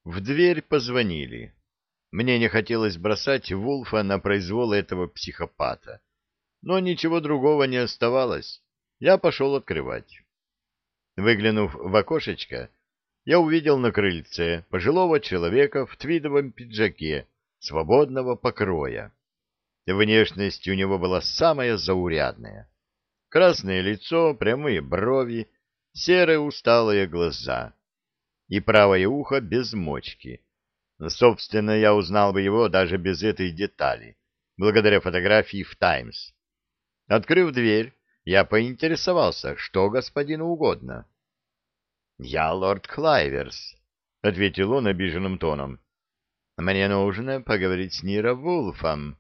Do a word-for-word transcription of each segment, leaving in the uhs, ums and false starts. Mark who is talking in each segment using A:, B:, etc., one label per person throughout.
A: В дверь позвонили. Мне не хотелось бросать Вулфа на произвол этого психопата. Но ничего другого не оставалось. Я пошел открывать. Выглянув в окошечко, я увидел на крыльце пожилого человека в твидовом пиджаке свободного покроя. Внешность у него была самая заурядная. Красное лицо, прямые брови, серые усталые глаза и правое ухо без мочки. Собственно, я узнал бы его даже без этой детали, благодаря фотографии в «Таймс». Открыв дверь, я поинтересовался, что господину угодно. — Я лорд Клайверс, — ответил он обиженным тоном. — Мне нужно поговорить с Ниро Вулфом.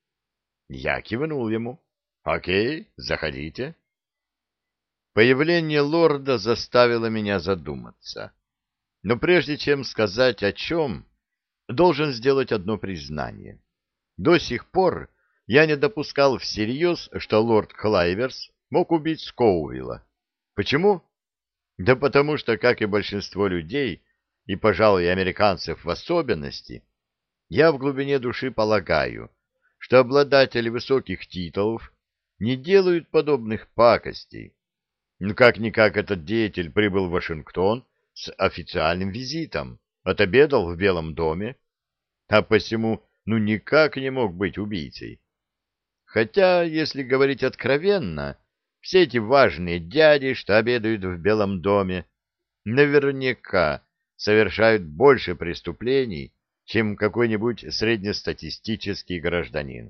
A: Я кивнул ему. — Окей, заходите. Появление лорда заставило меня задуматься. Но прежде чем сказать о чем, должен сделать одно признание. До сих пор я не допускал всерьез, что лорд Клайверс мог убить Скоувилла. Почему? Да потому что, как и большинство людей, и, пожалуй, американцев в особенности, я в глубине души полагаю, что обладатели высоких титулов не делают подобных пакостей. Ну, как-никак этот деятель прибыл в Вашингтон с официальным визитом, отобедал в Белом доме, а посему ну никак не мог быть убийцей. Хотя, если говорить откровенно, все эти важные дяди, что обедают в Белом доме, наверняка совершают больше преступлений, чем какой-нибудь среднестатистический гражданин.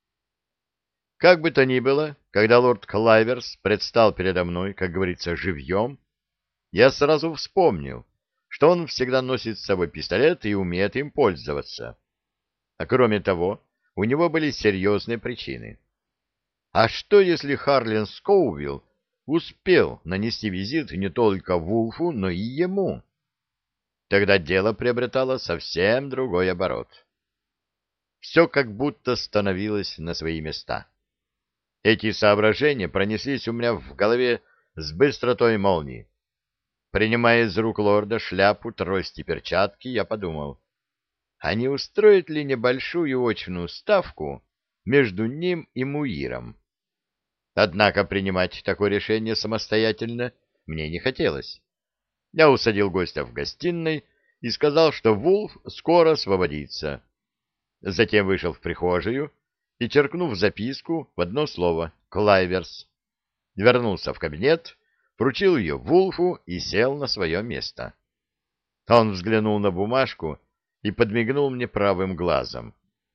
A: Как бы то ни было, когда лорд Клайверс предстал передо мной, как говорится, живьем, я сразу вспомнил, что он всегда носит с собой пистолет и умеет им пользоваться. А кроме того, у него были серьезные причины. А что, если Харлин Скоувилл успел нанести визит не только Вулфу, но и ему? Тогда дело приобретало совсем другой оборот. Все как будто становилось на свои места. Эти соображения пронеслись у меня в голове с быстротой молнии. Принимая из рук лорда шляпу, трость и перчатки, я подумал, а не устроит ли небольшую очную ставку между ним и Муиром? Однако принимать такое решение самостоятельно мне не хотелось. Я усадил гостя в гостиной и сказал, что Вулф скоро освободится. Затем вышел в прихожую и, черкнув записку в одно слово «Клайверс», вернулся в кабинет, вручил ее Вулфу и сел на свое место. Он взглянул на бумажку и подмигнул мне правым глазом.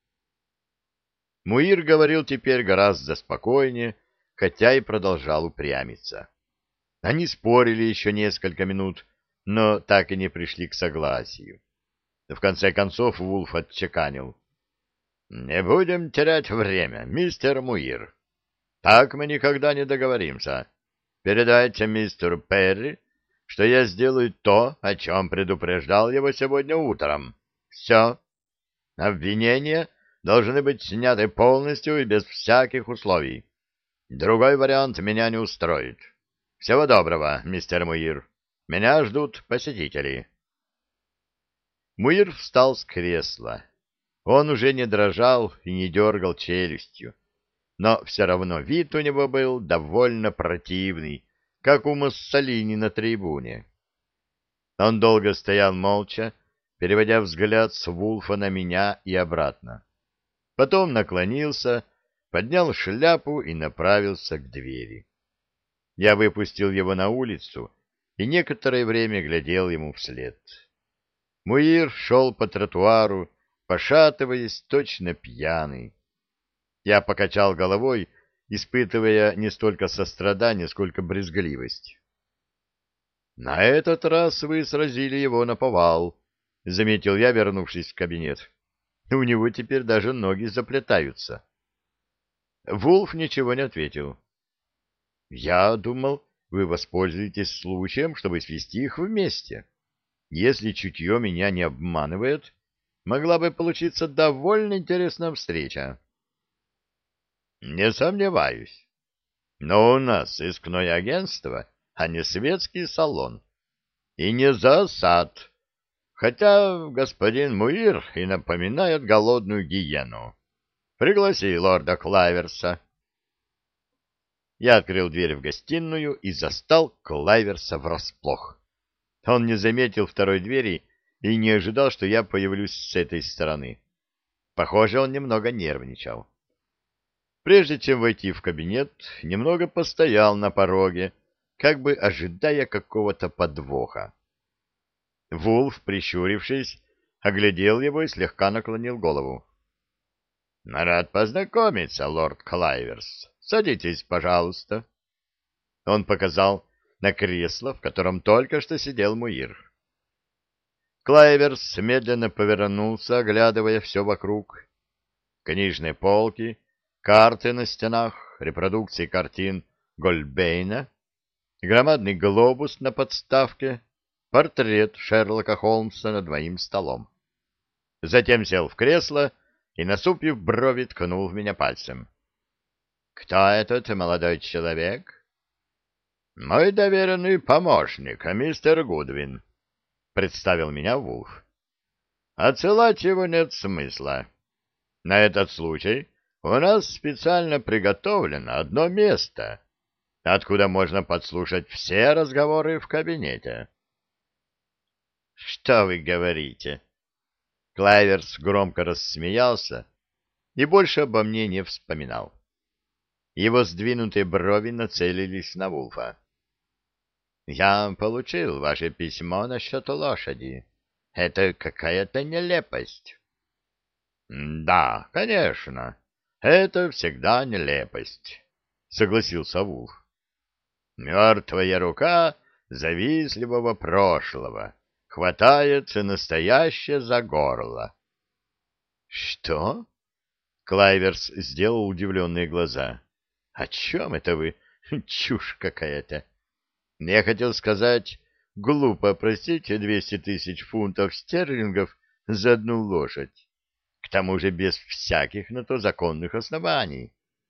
A: Муир говорил теперь гораздо спокойнее, хотя и продолжал упрямиться. Они спорили еще несколько минут, но так и не пришли к согласию. В конце концов Вулф отчеканил. — Не будем терять время, мистер Муир. Так мы никогда не договоримся. Передайте мистеру Перри, что я сделаю то, о чем предупреждал его сегодня утром. Все. Обвинения должны быть сняты полностью и без всяких условий. Другой вариант меня не устроит. Всего доброго, мистер Муир. Меня ждут посетители. Муир встал с кресла. Он уже не дрожал и не дергал челюстью, но все равно вид у него был довольно противный, как у Муссолини на трибуне. Он долго стоял молча, переводя взгляд с Вулфа на меня и обратно. Потом наклонился, поднял шляпу и направился к двери. Я выпустил его на улицу и некоторое время глядел ему вслед. Муир шел по тротуару, пошатываясь, точно пьяный. Я покачал головой, испытывая не столько сострадание, сколько брезгливость. — На этот раз вы сразили его наповал, — заметил я, вернувшись в кабинет. У него теперь даже ноги заплетаются. Вулф ничего не ответил. — Я думал, вы воспользуетесь случаем, чтобы свести их вместе. Если чутье меня не обманывает, могла бы получиться довольно интересная встреча. — Не сомневаюсь. Но у нас сыскное агентство, а не светский салон. И не за сад. хотя господин Муир и напоминает голодную гиену. Пригласи лорда Клайверса. Я открыл дверь в гостиную и застал Клайверса врасплох. Он не заметил второй двери и не ожидал, что я появлюсь с этой стороны. Похоже, он немного нервничал. Прежде чем войти в кабинет, немного постоял на пороге, как бы ожидая какого-то подвоха. Вулф, прищурившись, оглядел его и слегка наклонил голову. — Рад познакомиться, лорд Клайверс. Садитесь, пожалуйста. Он показал на кресло, в котором только что сидел Муир. Клайверс медленно повернулся, оглядывая все вокруг. Книжные полки, карты на стенах, репродукции картин Гольбейна, громадный глобус на подставке, портрет Шерлока Холмса над моим столом. Затем сел в кресло и, насупив брови, ткнул в меня пальцем. — Кто этот молодой человек? — Мой доверенный помощник, мистер Гудвин, — представил меня Вулф. — Отсылать его нет смысла. На этот случай у нас специально приготовлено одно место, откуда можно подслушать все разговоры в кабинете. — Что вы говорите? Клайверс громко рассмеялся и больше обо мне не вспоминал. Его сдвинутые брови нацелились на Вулфа. — Я получил ваше письмо насчет лошади. Это какая-то нелепость. — Да, конечно, это всегда нелепость, — согласился Вулф. — Мертвая рука завистливого прошлого хватается настоящее за горло. — Что? — Клайверс сделал удивленные глаза. — О чем это вы? Чушь какая-то. Я хотел сказать, глупо просить двести тысяч фунтов стерлингов за одну лошадь, к тому же без всяких на то законных оснований.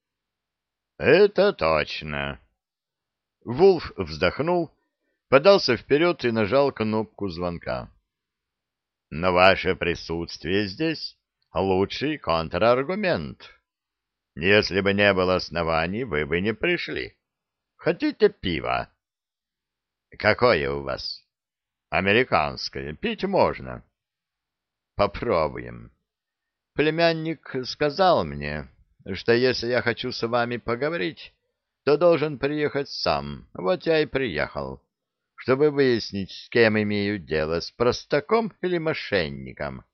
A: — Это точно. Вулф вздохнул, подался вперед и нажал кнопку звонка. — Но ваше присутствие здесь — лучший контраргумент. Если бы не было оснований, вы бы не пришли. Хотите пива? — Какое у вас? — Американское. Пить можно. — Попробуем. Племянник сказал мне, что если я хочу с вами поговорить, то должен приехать сам. Вот я и приехал, чтобы выяснить, с кем имею дело, с простаком или мошенником.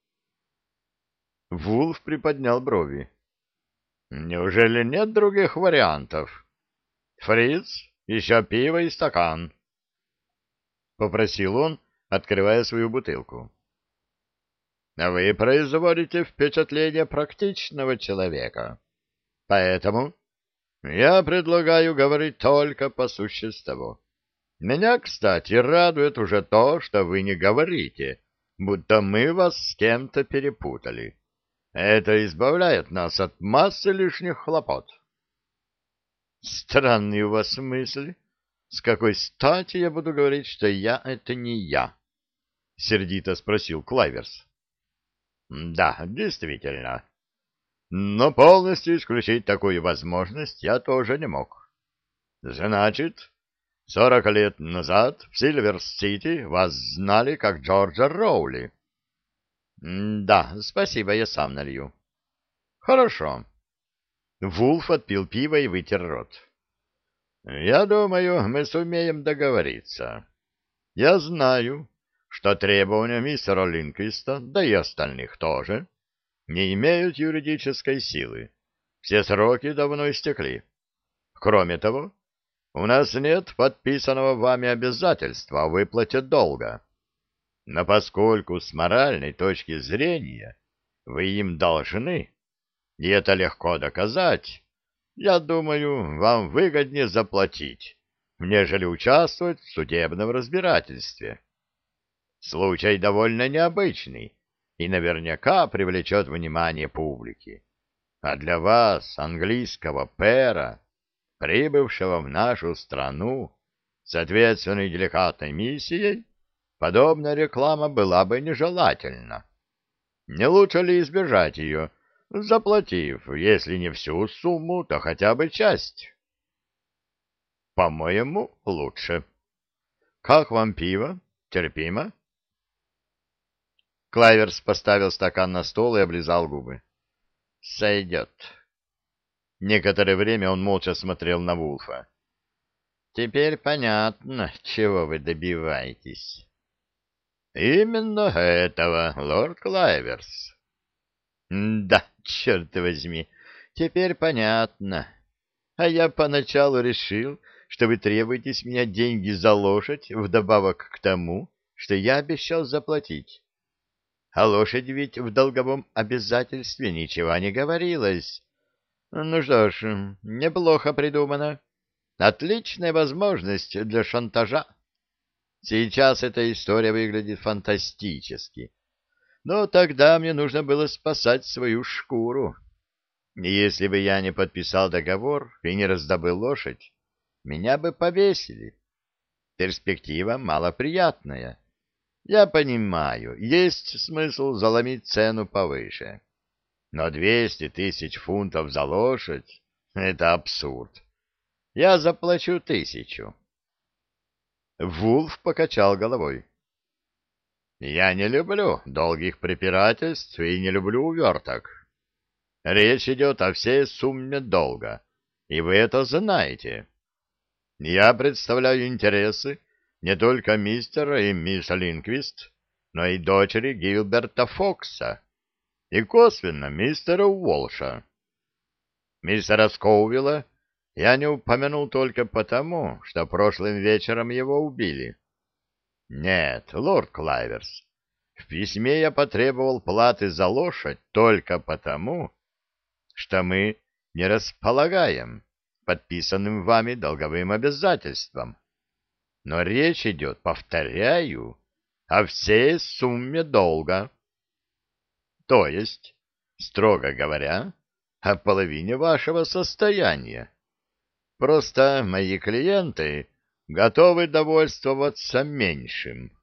A: Вулф приподнял брови. — Неужели нет других вариантов? — Фриц, еще пиво и стакан. — попросил он, открывая свою бутылку. — Вы производите впечатление практичного человека, поэтому я предлагаю говорить только по существу. Меня, кстати, радует уже то, что вы не говорите, будто мы вас с кем-то перепутали. Это избавляет нас от массы лишних хлопот. — Странные у вас мысли. С какой стати я буду говорить, что я — это не я? — сердито спросил Клайверс. — Да, действительно. Но полностью исключить такую возможность я тоже не мог. Значит, сорок лет назад в Сильвер-Сити вас знали как Джорджа Роули. — Да, спасибо, я сам налью. — Хорошо. Вулф отпил пиво и вытер рот. — Я думаю, мы сумеем договориться. Я знаю, что требования мистера Линквиста, да и остальных тоже, не имеют юридической силы. Все сроки давно истекли. Кроме того, у нас нет подписанного вами обязательства о выплате долга. Но поскольку с моральной точки зрения вы им должны, и это легко доказать, я думаю, вам выгоднее заплатить, нежели участвовать в судебном разбирательстве. Случай довольно необычный и наверняка привлечет внимание публики. А для вас, английского пэра, прибывшего в нашу страну с ответственной деликатной миссией, подобная реклама была бы нежелательна. Не лучше ли избежать ее, заплатив, если не всю сумму, то хотя бы часть? По-моему, лучше. Как вам пиво? Терпимо? Клайверс поставил стакан на стол и облизал губы. Сойдет. Некоторое время он молча смотрел на Вулфа. Теперь понятно, чего вы добиваетесь. Именно этого, лорд Клайверс. Да, черт возьми, теперь понятно. А я поначалу решил, что вы требуете с меня деньги за лошадь, вдобавок к тому, что я обещал заплатить. А лошадь ведь в долговом обязательстве ничего не говорилось. Ну что ж, неплохо придумано. Отличная возможность для шантажа. Сейчас эта история выглядит фантастически. Но тогда мне нужно было спасать свою шкуру. И если бы я не подписал договор и не раздобыл лошадь, меня бы повесили. Перспектива малоприятная. Я понимаю, есть смысл заломить цену повыше. Но двести тысяч фунтов за лошадь — это абсурд. Я заплачу тысячу. Вулф покачал головой. Я не люблю долгих препирательств и не люблю уверток. Речь идет о всей сумме долга, и вы это знаете. Я представляю интересы не только мистера и мисс Линквист, но и дочери Гилберта Фокса, и косвенно мистера Уолша. Мистера Скоувилла я не упомянул только потому, что прошлым вечером его убили. Нет, лорд Клайверс, в письме я потребовал платы за лошадь только потому, что мы не располагаем подписанным вами долговым обязательством. Но речь идет, повторяю, о всей сумме долга. То есть, строго говоря, о половине вашего состояния. Просто мои клиенты готовы довольствоваться меньшим.